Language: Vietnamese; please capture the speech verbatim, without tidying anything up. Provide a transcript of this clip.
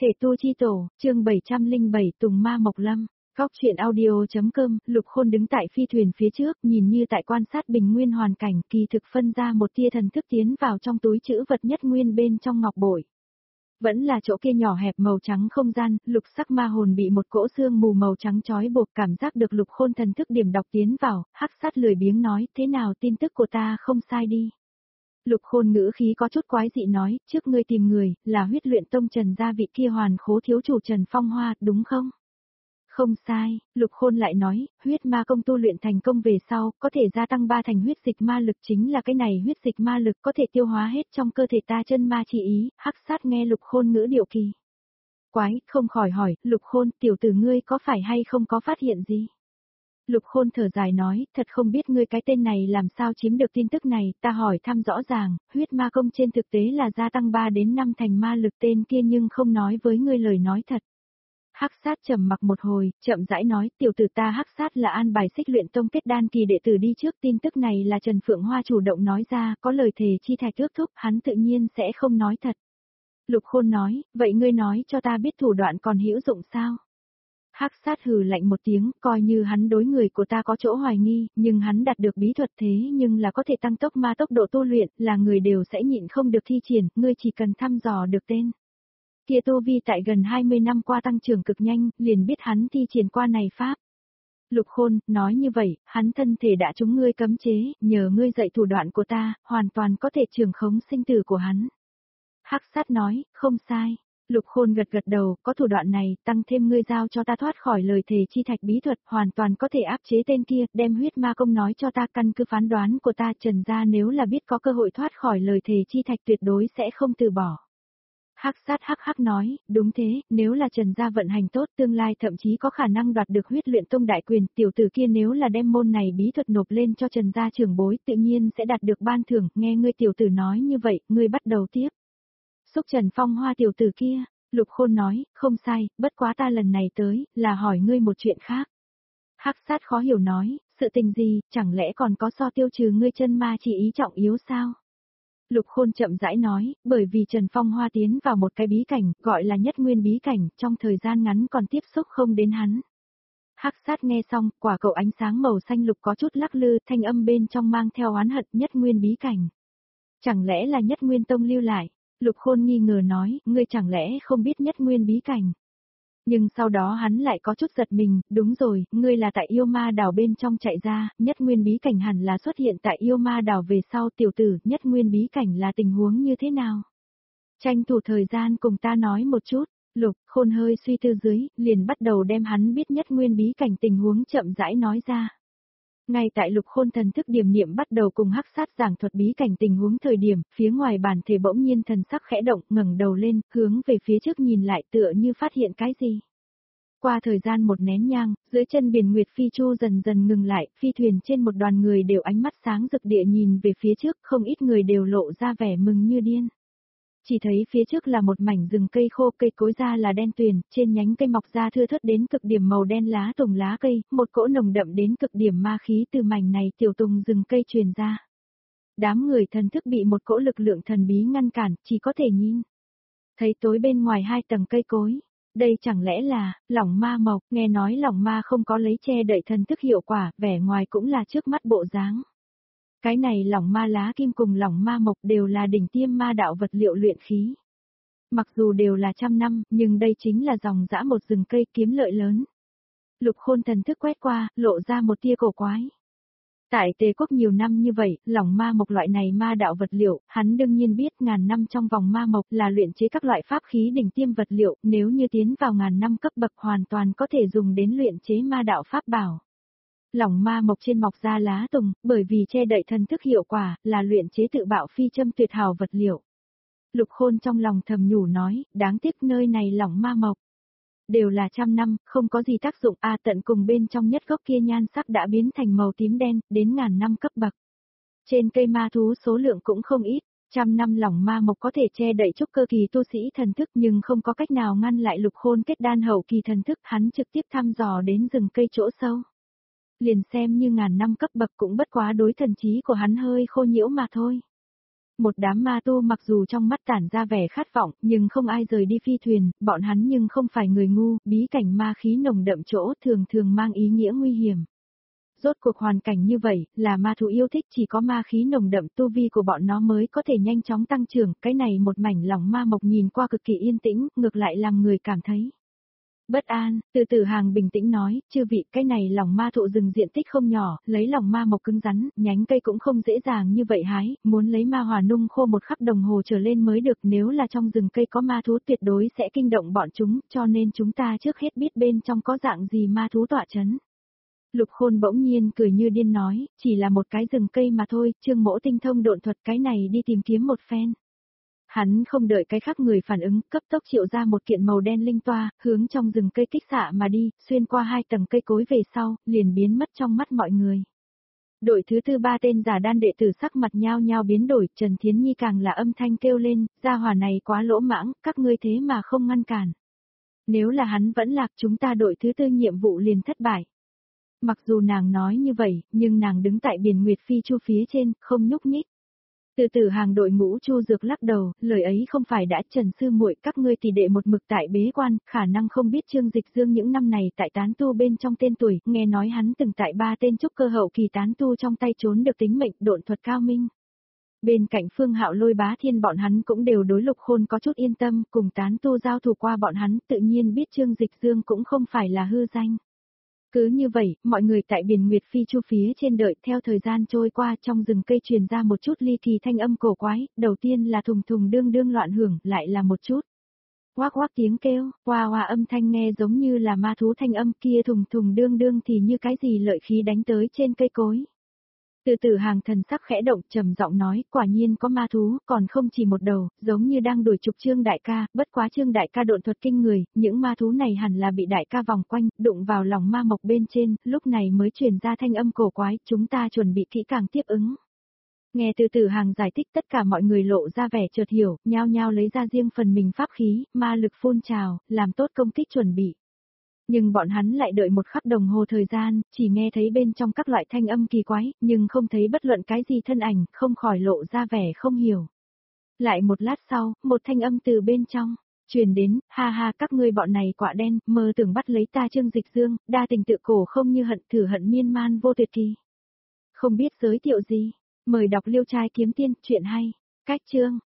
Thể tu chi tổ, chương bảy trăm lẻ bảy Tùng Ma Mộc Lâm. Góc truyện audio.com, Lục Khôn đứng tại phi thuyền phía trước, nhìn như tại quan sát bình nguyên hoàn cảnh, kỳ thực phân ra một tia thần thức tiến vào trong túi trữ vật nhất nguyên bên trong ngọc bội. Vẫn là chỗ kia nhỏ hẹp màu trắng không gian, lục sắc ma hồn bị một cỗ xương mù màu trắng trói buộc, cảm giác được Lục Khôn thần thức điểm đọc tiến vào, hắc sát lười biếng nói, thế nào tin tức của ta không sai đi. Lục Khôn ngữ khí có chút quái dị nói, trước ngươi tìm người, là huyết luyện tông Trần gia vị kia hoàn khố thiếu chủ Trần Phong Hoa, đúng không? Không sai, Lục Khôn lại nói, huyết ma công tu luyện thành công về sau, có thể gia tăng ba thành huyết dịch ma lực, chính là cái này huyết dịch ma lực có thể tiêu hóa hết trong cơ thể ta chân ma chi ý, hắc sát nghe Lục Khôn ngữ điệu kỳ. Quái, không khỏi hỏi, Lục Khôn, tiểu tử ngươi có phải hay không có phát hiện gì? Lục Khôn thở dài nói, thật không biết ngươi cái tên này làm sao chiếm được tin tức này, ta hỏi thăm rõ ràng, huyết ma công trên thực tế là gia tăng ba đến năm thành ma lực, tên kia nhưng không nói với ngươi lời nói thật. Hắc sát trầm mặc một hồi, chậm rãi nói, tiểu tử ta Hắc sát là an bài xích luyện tông kết đan kỳ đệ tử đi trước, tin tức này là Trần Phượng Hoa chủ động nói ra, có lời thề chi thạch ước thúc, hắn tự nhiên sẽ không nói thật. Lục Khôn nói, vậy ngươi nói cho ta biết thủ đoạn còn hữu dụng sao? Hắc sát hừ lạnh một tiếng, coi như hắn đối người của ta có chỗ hoài nghi, nhưng hắn đạt được bí thuật thế nhưng là có thể tăng tốc ma tốc độ tu luyện, là người đều sẽ nhịn không được thi triển, ngươi chỉ cần thăm dò được tên. Kia tu vi tại gần hai mươi năm qua tăng trưởng cực nhanh, liền biết hắn thi triển qua này pháp. Lục Khôn, nói như vậy, hắn thân thể đã trúng ngươi cấm chế, nhờ ngươi dạy thủ đoạn của ta, hoàn toàn có thể trường khống sinh tử của hắn. Hắc sát nói, không sai. Lục Khôn gật gật đầu, có thủ đoạn này, tăng thêm ngươi giao cho ta thoát khỏi lời thề chi thạch bí thuật, hoàn toàn có thể áp chế tên kia, đem huyết ma công nói cho ta, căn cứ phán đoán của ta Trần gia nếu là biết có cơ hội thoát khỏi lời thề chi thạch tuyệt đối sẽ không từ bỏ. Hắc sát hắc hắc nói, đúng thế, nếu là Trần gia vận hành tốt tương lai thậm chí có khả năng đoạt được huyết luyện tông đại quyền, tiểu tử kia nếu là đem môn này bí thuật nộp lên cho Trần gia trưởng bối tự nhiên sẽ đạt được ban thưởng, nghe ngươi tiểu tử nói như vậy, ngươi bắt đầu tiếp. Xúc Trần Phong Hoa tiểu tử kia, Lục Khôn nói, không sai, bất quá ta lần này tới, là hỏi ngươi một chuyện khác. Hắc sát khó hiểu nói, sự tình gì, chẳng lẽ còn có so tiêu trừ ngươi chân ma chỉ ý trọng yếu sao? Lục Khôn chậm rãi nói, bởi vì Trần Phong Hoa tiến vào một cái bí cảnh, gọi là nhất nguyên bí cảnh, trong thời gian ngắn còn tiếp xúc không đến hắn. Hắc sát nghe xong, quả cầu ánh sáng màu xanh lục có chút lắc lư, thanh âm bên trong mang theo oán hận, nhất nguyên bí cảnh. Chẳng lẽ là nhất nguyên tông lưu lại? Lục Khôn nghi ngờ nói, ngươi chẳng lẽ không biết nhất nguyên bí cảnh. Nhưng sau đó hắn lại có chút giật mình, đúng rồi, ngươi là tại yêu ma đảo bên trong chạy ra, nhất nguyên bí cảnh hẳn là xuất hiện tại yêu ma đảo về sau tiểu tử, nhất nguyên bí cảnh là tình huống như thế nào? Tranh thủ thời gian cùng ta nói một chút, Lục Khôn hơi suy tư dưới, liền bắt đầu đem hắn biết nhất nguyên bí cảnh tình huống chậm rãi nói ra. Ngay tại Lục Khôn thần thức điểm niệm bắt đầu cùng hắc sát giảng thuật bí cảnh tình huống thời điểm, phía ngoài bản thể bỗng nhiên thần sắc khẽ động, ngẩng đầu lên, hướng về phía trước nhìn lại tựa như phát hiện cái gì. Qua thời gian một nén nhang, dưới chân biển Nguyệt Phi Chu dần dần ngừng lại, phi thuyền trên một đoàn người đều ánh mắt sáng rực địa nhìn về phía trước, không ít người đều lộ ra vẻ mừng như điên. Chỉ thấy phía trước là một mảnh rừng cây khô, cây cối ra là đen tuyền, trên nhánh cây mọc ra thưa thớt đến cực điểm màu đen lá tùng lá cây, một cỗ nồng đậm đến cực điểm ma khí từ mảnh này tiểu tùng rừng cây truyền ra. Đám người thần thức bị một cỗ lực lượng thần bí ngăn cản, chỉ có thể nhìn. Thấy tối bên ngoài hai tầng cây cối, đây chẳng lẽ là, lỏng ma mộc, nghe nói lỏng ma không có lấy che đậy thần thức hiệu quả, vẻ ngoài cũng là trước mắt bộ dáng. Cái này lỏng ma lá kim cùng lỏng ma mộc đều là đỉnh tiêm ma đạo vật liệu luyện khí. Mặc dù đều là trăm năm, nhưng đây chính là dòng dã một rừng cây kiếm lợi lớn. Lục Khôn thần thức quét qua, lộ ra một tia cổ quái. Tại Tề quốc nhiều năm như vậy, lỏng ma mộc loại này ma đạo vật liệu, hắn đương nhiên biết ngàn năm trong vòng ma mộc là luyện chế các loại pháp khí đỉnh tiêm vật liệu, nếu như tiến vào ngàn năm cấp bậc hoàn toàn có thể dùng đến luyện chế ma đạo pháp bảo. Lỏng ma mộc trên mọc ra lá tùng, bởi vì che đậy thần thức hiệu quả, là luyện chế tự bạo phi châm tuyệt hảo vật liệu. Lục Khôn trong lòng thầm nhủ nói, đáng tiếc nơi này lỏng ma mộc. Đều là trăm năm, không có gì tác dụng, a tận cùng bên trong nhất gốc kia nhan sắc đã biến thành màu tím đen, đến ngàn năm cấp bậc. Trên cây ma thú số lượng cũng không ít, trăm năm lỏng ma mộc có thể che đậy trúc cơ kỳ tu sĩ thần thức nhưng không có cách nào ngăn lại Lục Khôn kết đan hậu kỳ thần thức, hắn trực tiếp thăm dò đến rừng cây chỗ sâu. Liền xem như ngàn năm cấp bậc cũng bất quá đối thần trí của hắn hơi khô nhiễu mà thôi. Một đám ma tu mặc dù trong mắt tản ra vẻ khát vọng, nhưng không ai rời đi phi thuyền, bọn hắn nhưng không phải người ngu, bí cảnh ma khí nồng đậm chỗ thường thường mang ý nghĩa nguy hiểm. Rốt cuộc hoàn cảnh như vậy, là ma thú yêu thích chỉ có ma khí nồng đậm tu vi của bọn nó mới có thể nhanh chóng tăng trưởng, cái này một mảnh lòng ma mộc nhìn qua cực kỳ yên tĩnh, ngược lại làm người cảm thấy bất an. Từ từ hàng bình tĩnh nói, chư vị, cái này lòng ma thụ rừng diện tích không nhỏ, lấy lòng ma mộc cứng rắn, nhánh cây cũng không dễ dàng như vậy hái, muốn lấy ma hòa nung khô một khắc đồng hồ trở lên mới được, nếu là trong rừng cây có ma thú tuyệt đối sẽ kinh động bọn chúng, cho nên chúng ta trước hết biết bên trong có dạng gì ma thú tọa chấn. Lục Khôn bỗng nhiên cười như điên nói, chỉ là một cái rừng cây mà thôi, Trương Mỗ tinh thông độn thuật, cái này đi tìm kiếm một phen. Hắn không đợi cái khác người phản ứng, cấp tốc triệu ra một kiện màu đen linh toa, hướng trong rừng cây kích xạ mà đi, xuyên qua hai tầng cây cối về sau, liền biến mất trong mắt mọi người. Đội thứ tư ba tên giả đan đệ tử sắc mặt nhao nhao biến đổi, Trần Thiến Nhi càng là âm thanh kêu lên, gia hỏa này quá lỗ mãng, các ngươi thế mà không ngăn cản. Nếu là hắn vẫn lạc chúng ta đội thứ tư nhiệm vụ liền thất bại. Mặc dù nàng nói như vậy, nhưng nàng đứng tại biển Nguyệt Phi Chu phía trên, không nhúc nhích. Từ từ hàng đội ngũ Chu Dược lắc đầu, lời ấy không phải đã Trần sư muội, các ngươi tỷ đệ một mực tại bế quan, khả năng không biết Trương Dịch Dương những năm này tại tán tu bên trong tên tuổi, nghe nói hắn từng tại ba tên trúc cơ hậu kỳ tán tu trong tay trốn được tính mệnh, độn thuật cao minh. Bên cạnh Phương Hạo Lôi Bá Thiên bọn hắn cũng đều đối Lục Khôn có chút yên tâm, cùng tán tu giao thủ qua bọn hắn, tự nhiên biết Trương Dịch Dương cũng không phải là hư danh. Cứ như vậy, mọi người tại biển Nguyệt Phi Chu phía trên đợi, theo thời gian trôi qua trong rừng cây truyền ra một chút ly kỳ thanh âm cổ quái, đầu tiên là thùng thùng đương đương loạn hưởng, lại là một chút oác oác tiếng kêu, hoa hoa âm thanh nghe giống như là ma thú thanh âm, kia thùng thùng đương đương thì như cái gì lợi khí đánh tới trên cây cối. Từ từ hàng thần sắc khẽ động, trầm giọng nói, quả nhiên có ma thú, còn không chỉ một đầu, giống như đang đuổi trục Trương đại ca, bất quá Trương đại ca độn thuật kinh người, những ma thú này hẳn là bị đại ca vòng quanh, đụng vào lòng ma mộc bên trên, lúc này mới truyền ra thanh âm cổ quái, chúng ta chuẩn bị kỹ càng tiếp ứng. Nghe từ từ hàng giải thích, tất cả mọi người lộ ra vẻ chợt hiểu, nhao nhao lấy ra riêng phần mình pháp khí, ma lực phun trào, làm tốt công kích chuẩn bị. Nhưng bọn hắn lại đợi một khắc đồng hồ thời gian, chỉ nghe thấy bên trong các loại thanh âm kỳ quái, nhưng không thấy bất luận cái gì thân ảnh, không khỏi lộ ra vẻ không hiểu. Lại một lát sau, một thanh âm từ bên trong, truyền đến, ha ha các ngươi bọn này quạ đen, mơ tưởng bắt lấy ta Trương Dịch Dương, đa tình tự cổ không như hận thử hận miên man vô tuyệt kỳ. Không biết giới thiệu gì, mời đọc Liêu Trai Kiếm Tiên, chuyện hay, cách chương.